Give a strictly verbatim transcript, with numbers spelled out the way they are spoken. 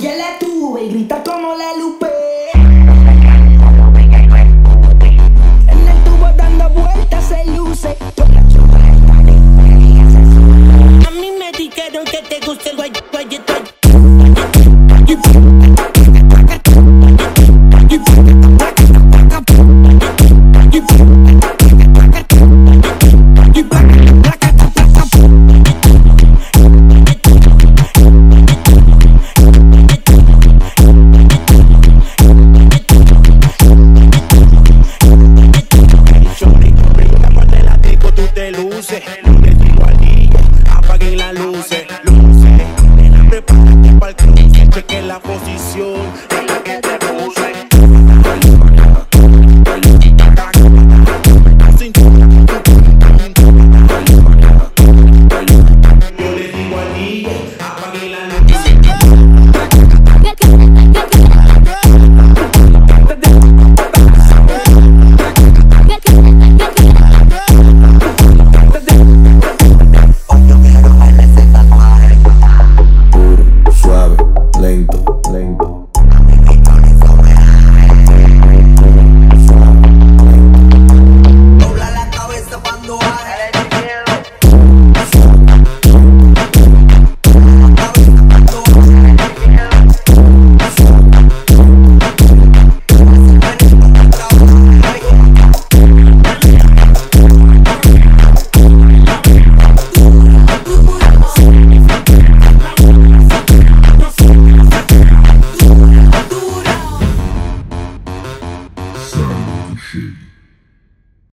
Ya la tuve y grita como la Lupe. En el tubo dando vueltas se luce. A mí me dijeron que te gusta el guay, guayetón. Apaguen las luces, luces. Prepárate para el cruce, cheque la voz.